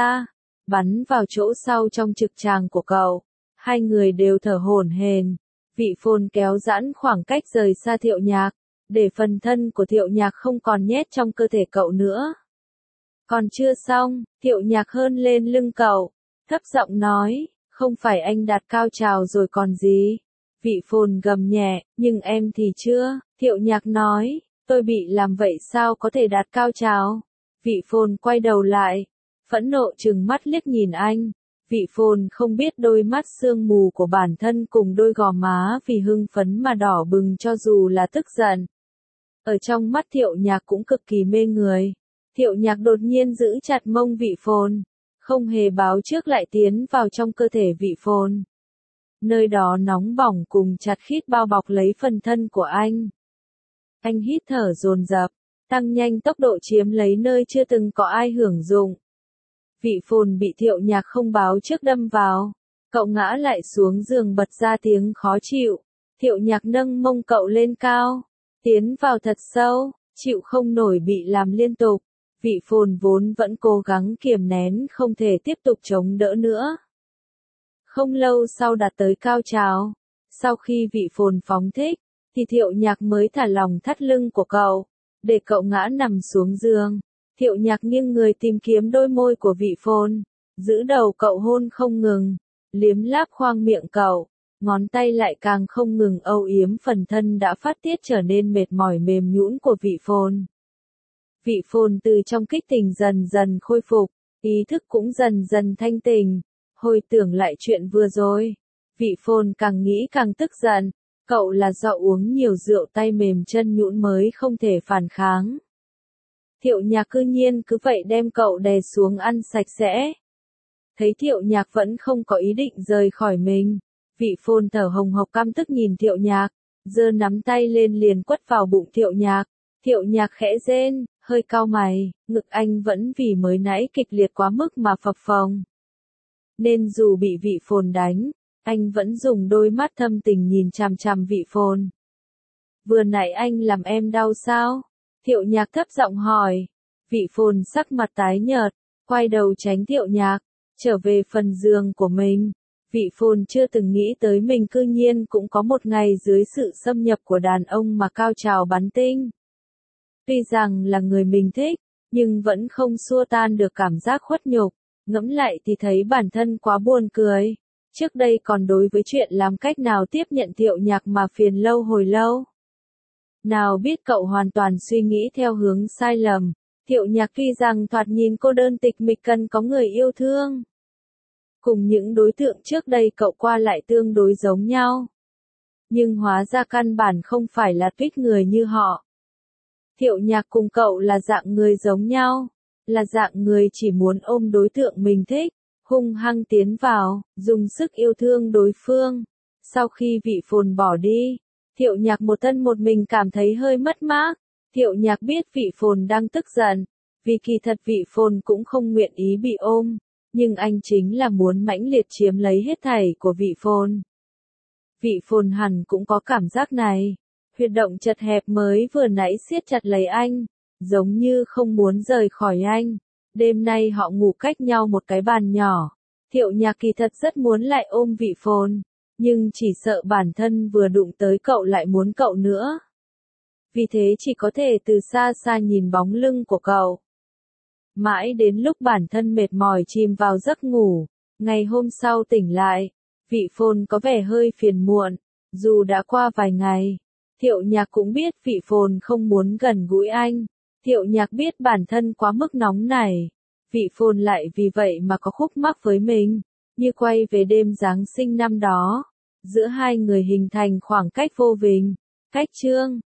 bắn vào chỗ sau trong trực tràng của cậu. Hai người đều thở hổn hển. Vị phồn kéo giãn khoảng cách rời xa Thiệu Nhạc, để phần thân của Thiệu Nhạc không còn nhét trong cơ thể cậu nữa. Còn chưa xong, Thiệu Nhạc hơn lên lưng cậu, thấp giọng nói, không phải anh đạt cao trào rồi còn gì. Vị phồn gầm nhẹ, nhưng em thì chưa. Thiệu Nhạc nói, tôi bị làm vậy sao có thể đạt cao trào. Vị phồn quay đầu lại, phẫn nộ trừng mắt liếc nhìn anh. Vị phồn không biết đôi mắt sương mù của bản thân cùng đôi gò má vì hưng phấn mà đỏ bừng cho dù là tức giận. Ở trong mắt Thiệu Nhạc cũng cực kỳ mê người. Thiệu Nhạc đột nhiên giữ chặt mông vị phồn, không hề báo trước lại tiến vào trong cơ thể vị phồn. Nơi đó nóng bỏng cùng chặt khít bao bọc lấy phần thân của anh. Anh hít thở dồn dập, tăng nhanh tốc độ chiếm lấy nơi chưa từng có ai hưởng dụng. Vị phồn bị Thiệu Nhạc không báo trước đâm vào. Cậu ngã lại xuống giường bật ra tiếng khó chịu. Thiệu Nhạc nâng mông cậu lên cao, tiến vào thật sâu, chịu không nổi bị làm liên tục. Vị phồn vốn vẫn cố gắng kiềm nén không thể tiếp tục chống đỡ nữa. Không lâu sau đạt tới cao trào, sau khi vị phồn phóng thích, thì Thiệu Nhạc mới thả lỏng thắt lưng của cậu, để cậu ngã nằm xuống giường. Thiệu Nhạc nghiêng người tìm kiếm đôi môi của vị phồn, giữ đầu cậu hôn không ngừng, liếm láp khoang miệng cậu, ngón tay lại càng không ngừng âu yếm phần thân đã phát tiết trở nên mệt mỏi mềm nhũn của vị phồn. Vị phồn từ trong kích tình dần dần khôi phục, ý thức cũng dần dần thanh tỉnh. Hồi tưởng lại chuyện vừa rồi, vị phồn càng nghĩ càng tức giận, cậu là do uống nhiều rượu tay mềm chân nhũn mới không thể phản kháng. Thiệu Nhạc cư nhiên cứ vậy đem cậu đè xuống ăn sạch sẽ. Thấy Thiệu Nhạc vẫn không có ý định rời khỏi mình, vị phồn thở hồng hộc căm tức nhìn Thiệu Nhạc, giơ nắm tay lên liền quất vào bụng Thiệu Nhạc. Thiệu Nhạc khẽ rên, hơi cau mày, ngực anh vẫn vì mới nãy kịch liệt quá mức mà phập phồng. Nên dù bị vị phồn đánh, anh vẫn dùng đôi mắt thâm tình nhìn chằm chằm vị phồn. Vừa nãy anh làm em đau sao? Thiệu Nhạc thấp giọng hỏi. Vị phồn sắc mặt tái nhợt, quay đầu tránh Thiệu Nhạc, trở về phần giường của mình. Vị phồn chưa từng nghĩ tới mình cư nhiên cũng có một ngày dưới sự xâm nhập của đàn ông mà cao trào bắn tinh. Tuy rằng là người mình thích, nhưng vẫn không xua tan được cảm giác khuất nhục. Ngẫm lại thì thấy bản thân quá buồn cười. Trước đây còn đối với chuyện làm cách nào tiếp nhận Thiệu Nhạc mà phiền lâu hồi lâu. Nào biết cậu hoàn toàn suy nghĩ theo hướng sai lầm. Thiệu Nhạc tuy rằng thoạt nhìn cô đơn tịch mịch cần có người yêu thương. Cùng những đối tượng trước đây cậu qua lại tương đối giống nhau. Nhưng hóa ra căn bản không phải là tuýp người như họ. Thiệu Nhạc cùng cậu là dạng người giống nhau. Là dạng người chỉ muốn ôm đối tượng mình thích, hung hăng tiến vào, dùng sức yêu thương đối phương. Sau khi Vị Phồn bỏ đi, Thiệu Nhạc một thân một mình cảm thấy hơi mất mát. Thiệu Nhạc biết Vị Phồn đang tức giận, vì kỳ thật Vị Phồn cũng không nguyện ý bị ôm, nhưng anh chính là muốn mãnh liệt chiếm lấy hết thảy của Vị Phồn. Vị Phồn hẳn cũng có cảm giác này. Huyệt động chật hẹp mới vừa nãy siết chặt lấy anh, giống như không muốn rời khỏi anh. Đêm nay họ ngủ cách nhau một cái bàn nhỏ. Thiệu Nhạc kỳ thật rất muốn lại ôm Vị Phồn, nhưng chỉ sợ bản thân vừa đụng tới cậu lại muốn cậu nữa. Vì thế chỉ có thể từ xa xa nhìn bóng lưng của cậu. Mãi đến lúc bản thân mệt mỏi chìm vào giấc ngủ, ngày hôm sau tỉnh lại, Vị Phồn có vẻ hơi phiền muộn, dù đã qua vài ngày. Thiệu Nhạc cũng biết Vị Phồn không muốn gần gũi anh. Thiệu Nhạc biết bản thân quá mức nóng nảy. Vị Phồn lại vì vậy mà có khúc mắc với mình, như quay về đêm Giáng sinh năm đó. Giữa hai người hình thành khoảng cách vô hình. Cách chương